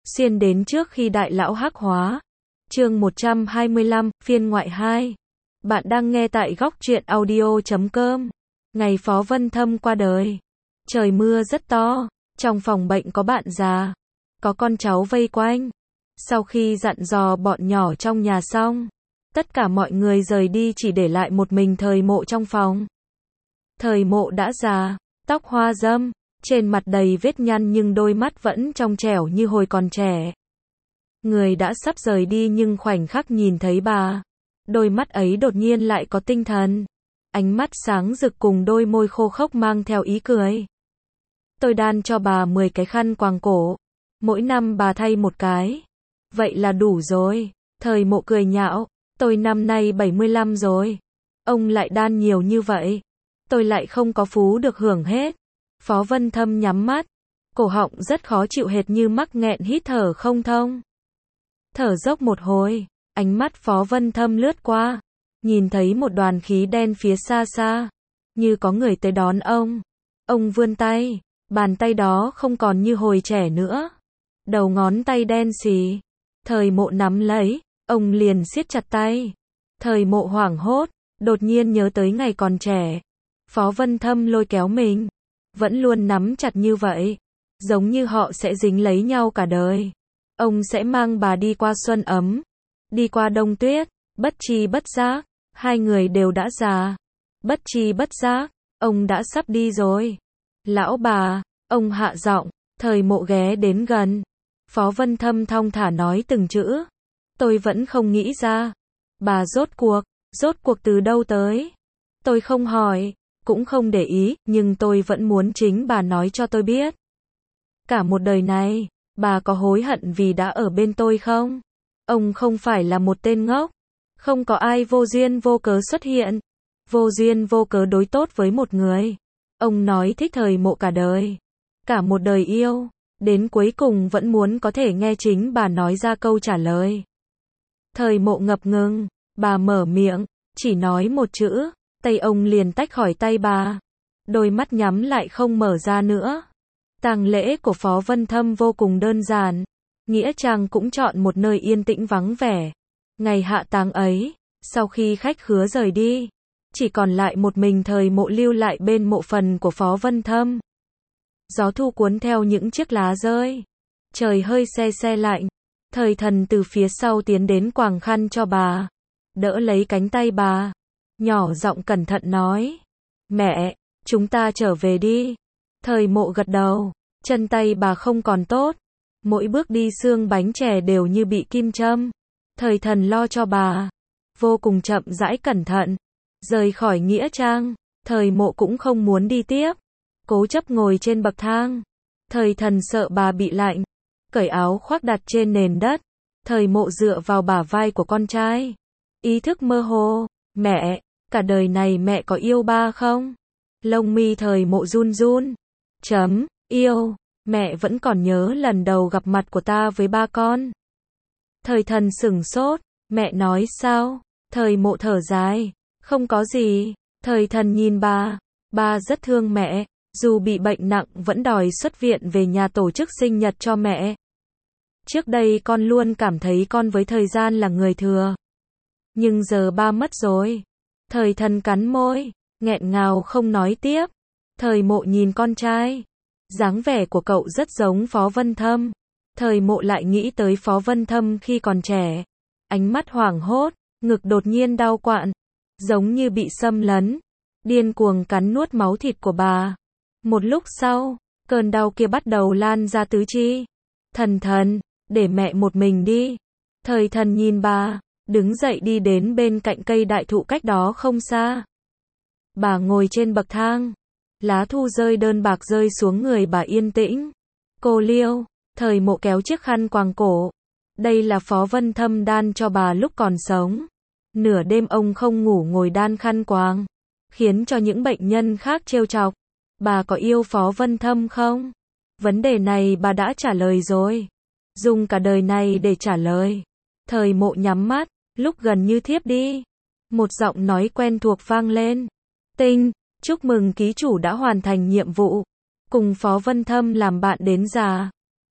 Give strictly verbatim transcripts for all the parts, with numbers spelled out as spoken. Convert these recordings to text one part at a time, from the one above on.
Xuyên đến trước khi đại lão hắc hóa. Chương một trăm hai mươi lăm, phiên ngoại hai. Bạn đang nghe tại góc truyện audio chấm com. Ngày Phó Vân Thâm qua đời. Trời mưa rất to, trong phòng bệnh có bạn già, có con cháu vây quanh. Sau khi dặn dò bọn nhỏ trong nhà xong, tất cả mọi người rời đi chỉ để lại một mình Thời Mộ trong phòng. Thời Mộ đã già, tóc hoa râm, trên mặt đầy vết nhăn nhưng đôi mắt vẫn trong trẻo như hồi còn trẻ. Người đã sắp rời đi nhưng khoảnh khắc nhìn thấy bà, đôi mắt ấy đột nhiên lại có tinh thần. Ánh mắt sáng rực cùng đôi môi khô khốc mang theo ý cười. Tôi đan cho bà mười cái khăn quàng cổ. Mỗi năm bà thay một cái. Vậy là đủ rồi. Thời Mộ cười nhạo. Tôi năm nay bảy mươi lăm rồi. Ông lại đan nhiều như vậy. Tôi lại không có phú được hưởng hết. Phó Vân Thâm nhắm mắt. Cổ họng rất khó chịu hệt như mắc nghẹn hít thở không thông. Thở dốc một hồi. Ánh mắt Phó Vân Thâm lướt qua. Nhìn thấy một đoàn khí đen phía xa xa. Như có người tới đón ông. Ông vươn tay. Bàn tay đó không còn như hồi trẻ nữa. Đầu ngón tay đen xì. Thời Mộ nắm lấy. Ông liền siết chặt tay. Thời Mộ hoảng hốt. Đột nhiên nhớ tới ngày còn trẻ. Phó Vân Thâm lôi kéo mình. Vẫn luôn nắm chặt như vậy. Giống như họ sẽ dính lấy nhau cả đời. Ông sẽ mang bà đi qua xuân ấm. Đi qua đông tuyết. Bất chi bất giác. Hai người đều đã già. Bất chi bất giác. Ông đã sắp đi rồi. Lão bà. Ông hạ giọng. Thời Mộ ghé đến gần. Phó Vân Thâm thong thả nói từng chữ. Tôi vẫn không nghĩ ra. Bà rốt cuộc. Rốt cuộc từ đâu tới. Tôi không hỏi. Cũng không để ý. Nhưng tôi vẫn muốn chính bà nói cho tôi biết. Cả một đời này. Bà có hối hận vì đã ở bên tôi không? Ông không phải là một tên ngốc. Không có ai vô duyên vô cớ xuất hiện. Vô duyên vô cớ đối tốt với một người. Ông nói thích Thời Mộ cả đời. Cả một đời yêu. Đến cuối cùng vẫn muốn có thể nghe chính bà nói ra câu trả lời. Thời Mộ ngập ngừng. Bà mở miệng. Chỉ nói một chữ. Tay ông liền tách khỏi tay bà. Đôi mắt nhắm lại không mở ra nữa. Tang lễ của Phó Vân Thâm vô cùng đơn giản. Nghĩa trang cũng chọn một nơi yên tĩnh vắng vẻ. Ngày hạ táng ấy, sau khi khách khứa rời đi, chỉ còn lại một mình Thời Mộ lưu lại bên mộ phần của Phó Vân Thâm. Gió thu cuốn theo những chiếc lá rơi. Trời hơi se se lạnh. Thời Thần từ phía sau tiến đến quàng khăn cho bà. Đỡ lấy cánh tay bà. Nhỏ giọng cẩn thận nói. Mẹ, chúng ta trở về đi. Thời Mộ gật đầu. Chân tay bà không còn tốt. Mỗi bước đi xương bánh chè đều như bị kim châm. Thời Thần lo cho bà. Vô cùng chậm rãi cẩn thận. Rời khỏi nghĩa trang. Thời Mộ cũng không muốn đi tiếp. Cố chấp ngồi trên bậc thang. Thời Thần sợ bà bị lạnh. Cởi áo khoác đặt trên nền đất. Thời Mộ dựa vào bả vai của con trai. Ý thức mơ hồ. Mẹ, cả đời này mẹ có yêu ba không? Lông mi Thời Mộ run run. Chấm, yêu. Mẹ vẫn còn nhớ lần đầu gặp mặt của ta với ba con. Thời Thần sửng sốt. Mẹ nói sao? Thời Mộ thở dài. Không có gì. Thời Thần nhìn bà. Ba rất thương mẹ. Dù bị bệnh nặng vẫn đòi xuất viện về nhà tổ chức sinh nhật cho mẹ. Trước đây con luôn cảm thấy con với thời gian là người thừa. Nhưng giờ ba mất rồi. Thời Thần cắn môi. Nghẹn ngào không nói tiếp. Thời Mộ nhìn con trai. Dáng vẻ của cậu rất giống Phó Vân Thâm. Thời Mộ lại nghĩ tới Phó Vân Thâm khi còn trẻ. Ánh mắt hoảng hốt. Ngực đột nhiên đau quặn. Giống như bị xâm lấn. Điên cuồng cắn nuốt máu thịt của bà. Một lúc sau, cơn đau kia bắt đầu lan ra tứ chi. Thần Thần, để mẹ một mình đi. Thời Thần nhìn bà. Đứng dậy đi đến bên cạnh cây đại thụ cách đó không xa. Bà ngồi trên bậc thang. Lá thu rơi đơn bạc rơi xuống người bà yên tĩnh. Cô Liêu. Thời Mộ kéo chiếc khăn quàng cổ. Đây là Phó Vân Thâm đan cho bà lúc còn sống. Nửa đêm ông không ngủ ngồi đan khăn quàng. Khiến cho những bệnh nhân khác trêu chọc. Bà có yêu Phó Vân Thâm không? Vấn đề này bà đã trả lời rồi. Dùng cả đời này để trả lời. Thời Mộ nhắm mắt. Lúc gần như thiếp đi. Một giọng nói quen thuộc vang lên. Tinh, chúc mừng ký chủ đã hoàn thành nhiệm vụ. Cùng Phó Vân Thâm làm bạn đến già.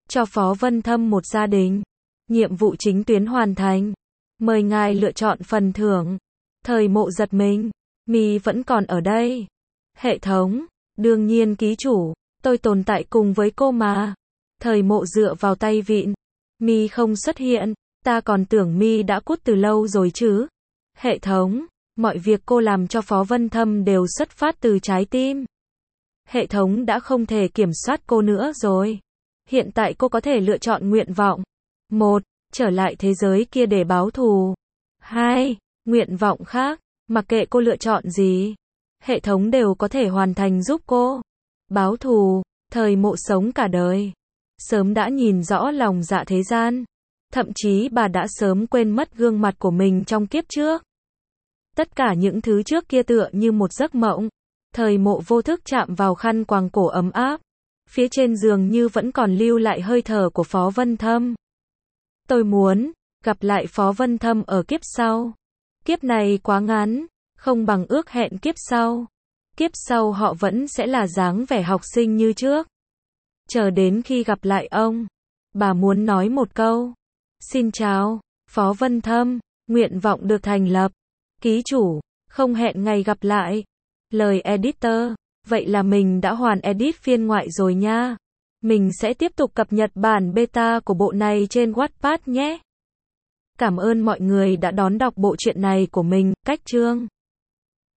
cho Phó Vân Thâm một gia đình. Nhiệm vụ chính tuyến hoàn thành. Mời ngài lựa chọn phần thưởng. Thời Mộ giật mình. Mi vẫn còn ở đây. Hệ thống. Đương nhiên ký chủ. Tôi tồn tại cùng với cô mà. Thời Mộ dựa vào tay vịn. Mi không xuất hiện. Ta còn tưởng Mi đã cút từ lâu rồi chứ. Hệ thống. Mọi việc cô làm cho Phó Vân Thâm đều xuất phát từ trái tim. Hệ thống đã không thể kiểm soát cô nữa rồi. Hiện tại cô có thể lựa chọn nguyện vọng. một. Trở lại thế giới kia để báo thù. hai. Nguyện vọng khác. Mặc kệ cô lựa chọn gì, hệ thống đều có thể hoàn thành giúp cô. Báo thù. Thời Mộ sống cả đời. Sớm đã nhìn rõ lòng dạ thế gian. Thậm chí bà đã sớm quên mất gương mặt của mình trong kiếp trước. Tất cả những thứ trước kia tựa như một giấc mộng. Thời Mộ vô thức chạm vào khăn quàng cổ ấm áp. Phía trên giường như vẫn còn lưu lại hơi thở của Phó Vân Thâm. Tôi muốn gặp lại Phó Vân Thâm ở kiếp sau. Kiếp này quá ngắn, không bằng ước hẹn kiếp sau. Kiếp sau họ vẫn sẽ là dáng vẻ học sinh như trước. Chờ đến khi gặp lại ông, bà muốn nói một câu. Xin chào, Phó Vân Thâm, nguyện vọng được thành lập. Ký chủ, không hẹn ngày gặp lại. Lời editor, vậy là mình đã hoàn edit phiên ngoại rồi nha. Mình sẽ tiếp tục cập nhật bản beta của bộ này trên Wattpad nhé. Cảm ơn mọi người đã đón đọc bộ truyện này của mình. Cách chương